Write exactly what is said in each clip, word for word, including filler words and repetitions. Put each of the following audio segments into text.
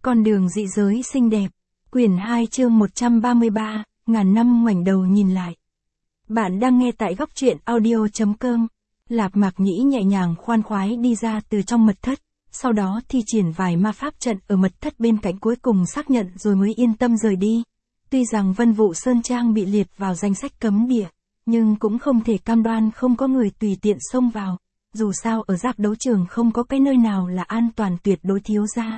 Con đường dị giới xinh đẹp. Quyển hai chương một trăm ba mươi ba, ngàn năm ngoảnh đầu nhìn lại. Bạn đang nghe tại góc truyện audio chấm com. Lạp Mạc Nhĩ nhẹ nhàng khoan khoái đi ra từ trong mật thất, sau đó thi triển vài ma pháp trận ở mật thất bên cạnh cuối cùng xác nhận rồi mới yên tâm rời đi. Tuy rằng Vân Vụ Sơn Trang bị liệt vào danh sách cấm địa, nhưng cũng không thể cam đoan không có người tùy tiện xông vào. Dù sao ở giáp đấu trường không có cái nơi nào là an toàn tuyệt đối thiếu gia.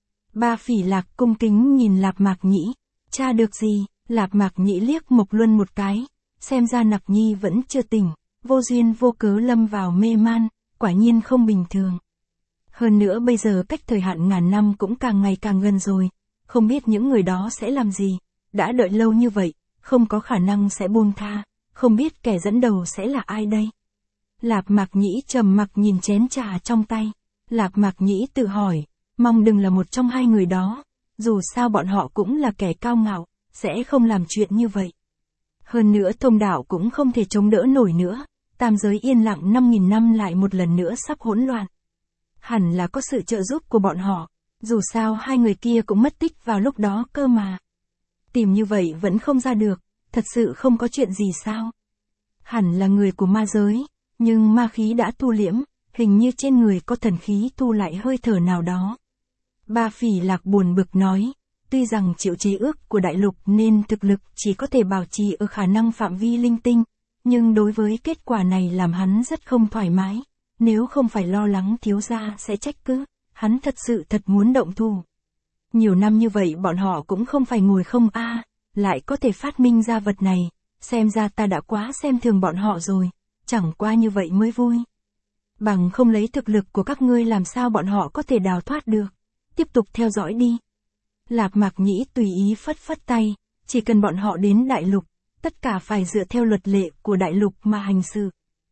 Ba Phỉ Lạc cung kính nhìn Lạp Mạc Nhĩ. Cha được gì? Lạp Mạc Nhĩ liếc Mộc Luân một cái. Xem ra Nặc Nhi vẫn chưa tỉnh, vô duyên vô cớ lâm vào mê man, quả nhiên không bình thường. Hơn nữa bây giờ cách thời hạn ngàn năm cũng càng ngày càng gần rồi, không biết những người đó sẽ làm gì, đã đợi lâu như vậy, không có khả năng sẽ buông tha, không biết kẻ dẫn đầu sẽ là ai đây. Lạp Mạc Nhĩ trầm mặc nhìn chén trà trong tay. Lạp Mạc Nhĩ tự hỏi, mong đừng là một trong hai người đó, dù sao bọn họ cũng là kẻ cao ngạo, sẽ không làm chuyện như vậy. Hơn nữa thông đạo cũng không thể chống đỡ nổi nữa, tam giới yên lặng năm nghìn năm lại một lần nữa sắp hỗn loạn. Hẳn là có sự trợ giúp của bọn họ, dù sao hai người kia cũng mất tích vào lúc đó cơ mà. Tìm như vậy vẫn không ra được, thật sự không có chuyện gì sao? Hẳn là người của ma giới, nhưng ma khí đã thu liễm, hình như trên người có thần khí thu lại hơi thở nào đó. Ba Phỉ Lạc buồn bực nói, tuy rằng chịu chế ước của đại lục nên thực lực chỉ có thể bảo trì ở khả năng phạm vi linh tinh, nhưng đối với kết quả này làm hắn rất không thoải mái, nếu không phải lo lắng thiếu gia sẽ trách cứ, hắn thật sự thật muốn động thủ. Nhiều năm như vậy bọn họ cũng không phải ngồi không a, lại có thể phát minh ra vật này, xem ra ta đã quá xem thường bọn họ rồi, chẳng qua như vậy mới vui. Bằng không lấy thực lực của các ngươi làm sao bọn họ có thể đào thoát được, tiếp tục theo dõi đi. Lạp Mạc Nhĩ tùy ý phất phất tay, chỉ cần bọn họ đến đại lục, tất cả phải dựa theo luật lệ của đại lục mà hành sự.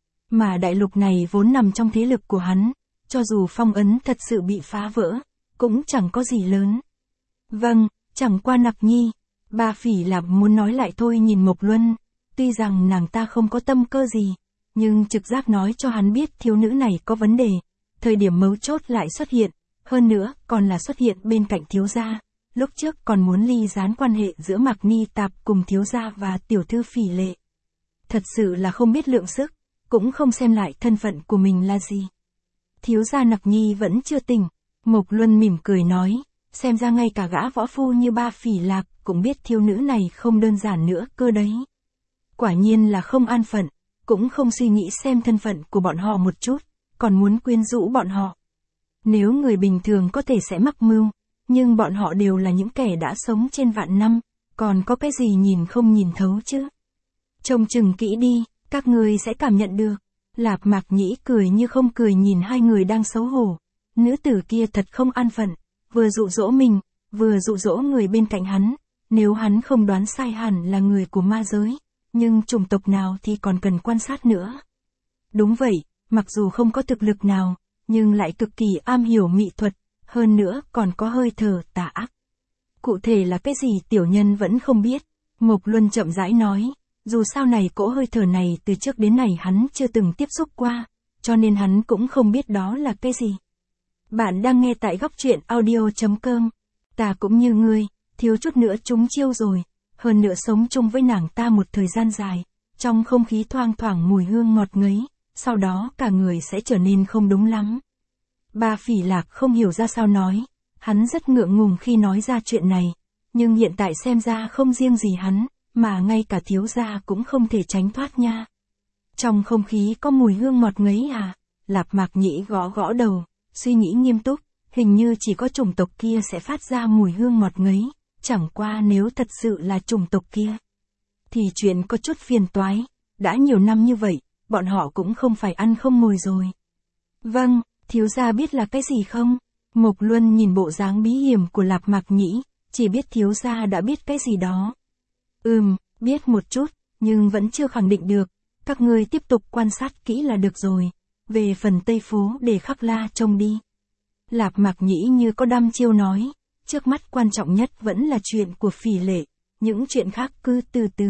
Mà đại lục này vốn nằm trong thế lực của hắn, cho dù phong ấn thật sự bị phá vỡ, cũng chẳng có gì lớn. Vâng, chẳng qua Nặc Nhi, Ba Phỉ Lạc muốn nói lại thôi nhìn Mộc Luân, tuy rằng nàng ta không có tâm cơ gì, nhưng trực giác nói cho hắn biết thiếu nữ này có vấn đề, thời điểm mấu chốt lại xuất hiện, hơn nữa còn là xuất hiện bên cạnh thiếu gia. Lúc trước còn muốn ly gián quan hệ giữa Mạc Ni Tạp cùng thiếu gia và tiểu thư Phỉ Lệ. Thật sự là không biết lượng sức, cũng không xem lại thân phận của mình là gì. Thiếu gia Nặc Nhi vẫn chưa tỉnh, Mộc Luân mỉm cười nói, xem ra ngay cả gã võ phu như Ba Phỉ Lạc cũng biết thiếu nữ này không đơn giản nữa cơ đấy. Quả nhiên là không an phận, cũng không suy nghĩ xem thân phận của bọn họ một chút, còn muốn quyến rũ bọn họ. Nếu người bình thường có thể sẽ mắc mưu, nhưng bọn họ đều là những kẻ đã sống trên vạn năm, còn có cái gì nhìn không nhìn thấu chứ. Trông chừng kỹ đi, các ngươi sẽ cảm nhận được. Lạp Mạc Nhĩ cười như không cười nhìn hai người đang xấu hổ. Nữ tử kia thật không an phận, vừa dụ dỗ mình, vừa dụ dỗ người bên cạnh hắn. Nếu hắn không đoán sai hẳn là người của ma giới, nhưng chủng tộc nào thì còn cần quan sát nữa. Đúng vậy, mặc dù không có thực lực nào, nhưng lại cực kỳ am hiểu mỹ thuật, hơn nữa còn có hơi thở tà ác. Cụ thể là cái gì tiểu nhân vẫn không biết, Mộc Luân chậm rãi nói, dù sao này cỗ hơi thở này từ trước đến nay hắn chưa từng tiếp xúc qua, cho nên hắn cũng không biết đó là cái gì. Bạn đang nghe tại góc truyện audio chấm com. Ta cũng như ngươi, thiếu chút nữa trúng chiêu rồi, hơn nữa sống chung với nàng ta một thời gian dài, trong không khí thoang thoảng mùi hương ngọt ngấy, sau đó cả người sẽ trở nên không đúng lắm. Ba Phỉ Lạc không hiểu ra sao nói, hắn rất ngượng ngùng khi nói ra chuyện này, nhưng hiện tại xem ra không riêng gì hắn, mà ngay cả thiếu gia cũng không thể tránh thoát nha. Trong không khí có mùi hương ngọt ngấy à? Lạp Mạc Nhĩ gõ gõ đầu, suy nghĩ nghiêm túc, hình như chỉ có chủng tộc kia sẽ phát ra mùi hương ngọt ngấy, chẳng qua nếu thật sự là chủng tộc kia, thì chuyện có chút phiền toái, đã nhiều năm như vậy, bọn họ cũng không phải ăn không ngồi rồi. Vâng, thiếu gia biết là cái gì không? Mộc Luân nhìn bộ dáng bí hiểm của Lạp Mạc Nhĩ, chỉ biết thiếu gia đã biết cái gì đó. Ừm, biết một chút, nhưng vẫn chưa khẳng định được, các ngươi tiếp tục quan sát kỹ là được rồi, về phần Tây Phố để Khắc La trông đi. Lạp Mạc Nhĩ như có đăm chiêu nói, trước mắt quan trọng nhất vẫn là chuyện của Phỉ Lệ, những chuyện khác cứ từ từ.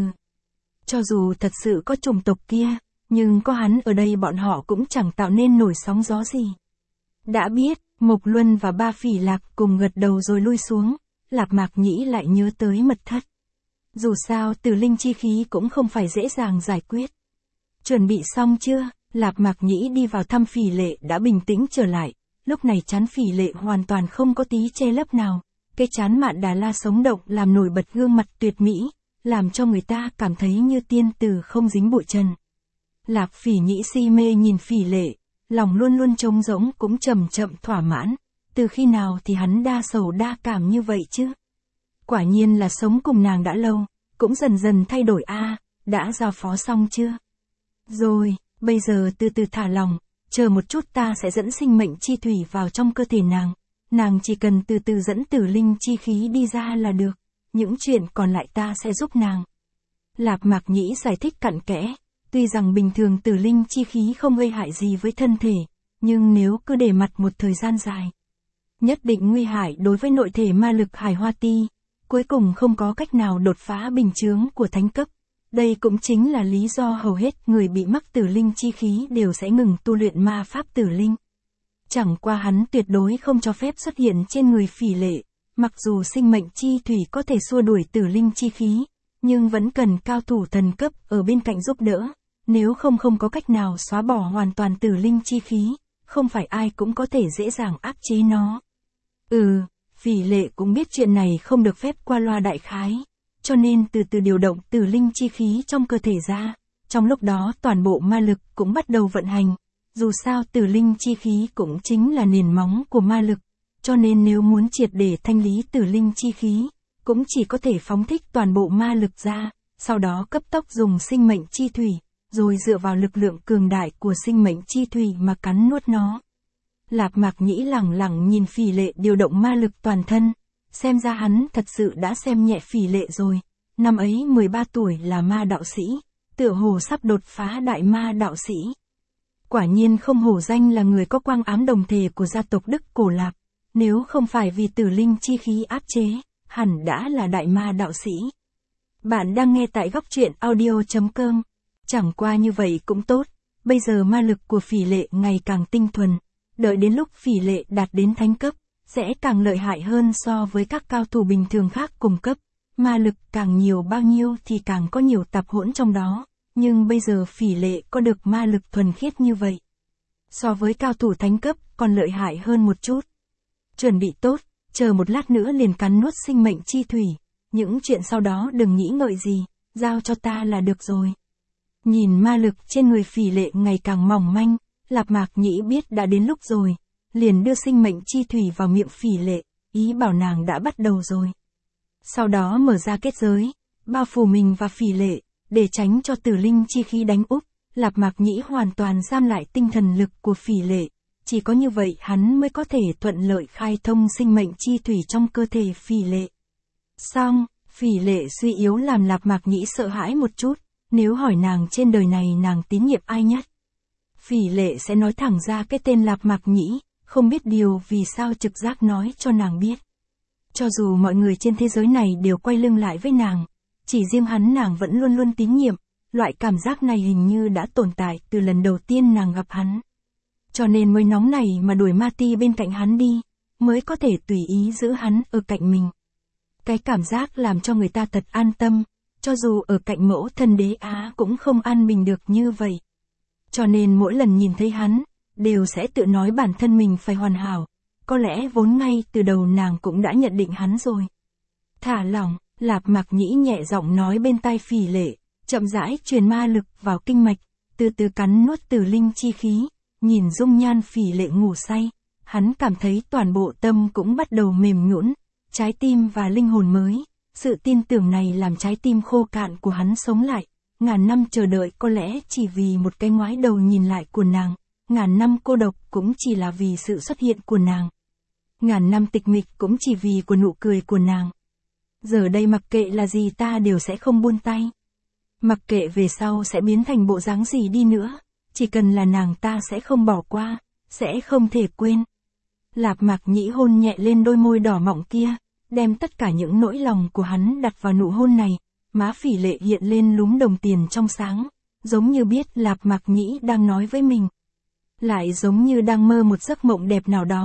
Cho dù thật sự có chủng tộc kia, nhưng có hắn ở đây bọn họ cũng chẳng tạo nên nổi sóng gió gì. Đã biết, Mộc Luân và ba Phỉ Lạc cùng gật đầu rồi lui xuống, Lạp Mạc Nhĩ lại nhớ tới mật thất. Dù sao tử linh chi khí cũng không phải dễ dàng giải quyết. Chuẩn bị xong chưa? Lạp Mạc Nhĩ đi vào thăm Phỉ Lệ đã bình tĩnh trở lại, lúc này trán Phỉ Lệ hoàn toàn không có tí che lấp nào, cái trán Mạn Đà La sống động làm nổi bật gương mặt tuyệt mỹ, làm cho người ta cảm thấy như tiên tử không dính bụi trần. Lạp Phỉ Nhĩ si mê nhìn Phỉ Lệ, lòng luôn luôn trống rỗng cũng chậm chậm thỏa mãn, từ khi nào thì hắn đa sầu đa cảm như vậy chứ? Quả nhiên là sống cùng nàng đã lâu, cũng dần dần thay đổi a, à, đã giao phó xong chưa? Rồi, bây giờ từ từ thả lòng, chờ một chút ta sẽ dẫn sinh mệnh chi thủy vào trong cơ thể nàng, nàng chỉ cần từ từ dẫn tử linh chi khí đi ra là được, những chuyện còn lại ta sẽ giúp nàng. Lạp Mạc Nhĩ giải thích cặn kẽ, tuy rằng bình thường tử linh chi khí không gây hại gì với thân thể, nhưng nếu cứ để mặt một thời gian dài, nhất định nguy hại đối với nội thể ma lực Hải Hoa Ti, cuối cùng không có cách nào đột phá bình chướng của thánh cấp. Đây cũng chính là lý do hầu hết người bị mắc tử linh chi khí đều sẽ ngừng tu luyện ma pháp tử linh. Chẳng qua hắn tuyệt đối không cho phép xuất hiện trên người Phỉ Lệ, mặc dù sinh mệnh chi thủy có thể xua đuổi tử linh chi khí, nhưng vẫn cần cao thủ thần cấp ở bên cạnh giúp đỡ, nếu không không có cách nào xóa bỏ hoàn toàn tử linh chi khí, không phải ai cũng có thể dễ dàng áp chế nó. Ừ, Phỉ Lệ cũng biết chuyện này không được phép qua loa đại khái, cho nên từ từ điều động tử linh chi khí trong cơ thể ra, trong lúc đó toàn bộ ma lực cũng bắt đầu vận hành, dù sao tử linh chi khí cũng chính là nền móng của ma lực, cho nên nếu muốn triệt để thanh lý tử linh chi khí, cũng chỉ có thể phóng thích toàn bộ ma lực ra, sau đó cấp tốc dùng sinh mệnh chi thủy, rồi dựa vào lực lượng cường đại của sinh mệnh chi thủy mà cắn nuốt nó. Lạp Mạc Nhĩ lẳng lặng nhìn Phỉ Lệ điều động ma lực toàn thân, xem ra hắn thật sự đã xem nhẹ Phỉ Lệ rồi, năm ấy mười ba tuổi là ma đạo sĩ, tựa hồ sắp đột phá đại ma đạo sĩ. Quả nhiên không hổ danh là người có quang ám đồng thể của gia tộc Đức Cổ Lạp, nếu không phải vì tử linh chi khí áp chế, hẳn đã là đại ma đạo sĩ. Bạn đang nghe tại góc truyện audio chấm com, chẳng qua như vậy cũng tốt, bây giờ ma lực của Phỉ Lệ ngày càng tinh thuần, đợi đến lúc Phỉ Lệ đạt đến thánh cấp, sẽ càng lợi hại hơn so với các cao thủ bình thường khác cùng cấp, ma lực càng nhiều bao nhiêu thì càng có nhiều tạp hỗn trong đó, nhưng bây giờ Phỉ Lệ có được ma lực thuần khiết như vậy, so với cao thủ thánh cấp còn lợi hại hơn một chút. Chuẩn bị tốt, chờ một lát nữa liền cắn nuốt sinh mệnh chi thủy, những chuyện sau đó đừng nghĩ ngợi gì, giao cho ta là được rồi. Nhìn ma lực trên người Phỉ Lệ ngày càng mỏng manh, Lạp Mạc Nhĩ biết đã đến lúc rồi, liền đưa sinh mệnh chi thủy vào miệng Phỉ Lệ, ý bảo nàng đã bắt đầu rồi. Sau đó mở ra kết giới, bao phủ mình và Phỉ Lệ, để tránh cho tử linh chi khí đánh úp, Lạp Mạc Nhĩ hoàn toàn giam lại tinh thần lực của Phỉ Lệ, chỉ có như vậy hắn mới có thể thuận lợi khai thông sinh mệnh chi thủy trong cơ thể Phỉ Lệ. Xong, Phỉ Lệ suy yếu làm Lạp Mạc Nhĩ sợ hãi một chút, nếu hỏi nàng trên đời này nàng tín nhiệm ai nhất, Phỉ Lệ sẽ nói thẳng ra cái tên Lạp Mạc Nhĩ, không biết điều vì sao trực giác nói cho nàng biết. Cho dù mọi người trên thế giới này đều quay lưng lại với nàng, chỉ riêng hắn nàng vẫn luôn luôn tín nhiệm, loại cảm giác này hình như đã tồn tại từ lần đầu tiên nàng gặp hắn. Cho nên mới nóng này mà đuổi ma ti bên cạnh hắn đi, mới có thể tùy ý giữ hắn ở cạnh mình. Cái cảm giác làm cho người ta thật an tâm, cho dù ở cạnh mẫu thân Đế Á cũng không an bình được như vậy. Cho nên mỗi lần nhìn thấy hắn, đều sẽ tự nói bản thân mình phải hoàn hảo, có lẽ vốn ngay từ đầu nàng cũng đã nhận định hắn rồi. Thả lỏng, Lạp Mạc Nhĩ nhẹ giọng nói bên tai Phỉ Lệ, chậm rãi truyền ma lực vào kinh mạch, từ từ cắn nuốt tử linh chi khí, nhìn dung nhan Phỉ Lệ ngủ say, hắn cảm thấy toàn bộ tâm cũng bắt đầu mềm nhũn, trái tim và linh hồn mới, sự tin tưởng này làm trái tim khô cạn của hắn sống lại, ngàn năm chờ đợi có lẽ chỉ vì một cái ngoái đầu nhìn lại của nàng, ngàn năm cô độc cũng chỉ là vì sự xuất hiện của nàng, ngàn năm tịch mịch cũng chỉ vì của nụ cười của nàng. Giờ đây mặc kệ là gì ta đều sẽ không buông tay. Mặc kệ về sau sẽ biến thành bộ dáng gì đi nữa, chỉ cần là nàng ta sẽ không bỏ qua, sẽ không thể quên. Lạp Mạc Nhĩ hôn nhẹ lên đôi môi đỏ mọng kia, đem tất cả những nỗi lòng của hắn đặt vào nụ hôn này, má Phỉ Lệ hiện lên lúm đồng tiền trong sáng, giống như biết Lạp Mạc Nhĩ đang nói với mình. Lại giống như đang mơ một giấc mộng đẹp nào đó,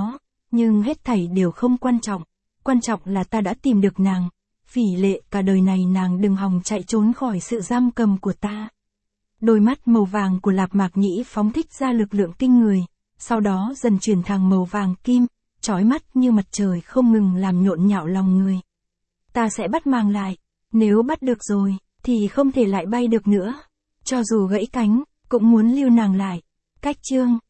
Nhưng hết thảy đều không quan trọng. Quan trọng là ta đã tìm được nàng. Phỉ Lệ, cả đời này nàng đừng hòng chạy trốn khỏi sự giam cầm của ta. Đôi mắt màu vàng của Lạp Mạc Nhĩ phóng thích ra lực lượng kinh người, sau đó dần chuyển thành màu vàng kim, chói mắt như mặt trời không ngừng làm nhộn nhạo lòng người. Ta sẽ bắt màng lại, nếu bắt được rồi, thì không thể lại bay được nữa. Cho dù gãy cánh, cũng muốn lưu nàng lại. Cách chương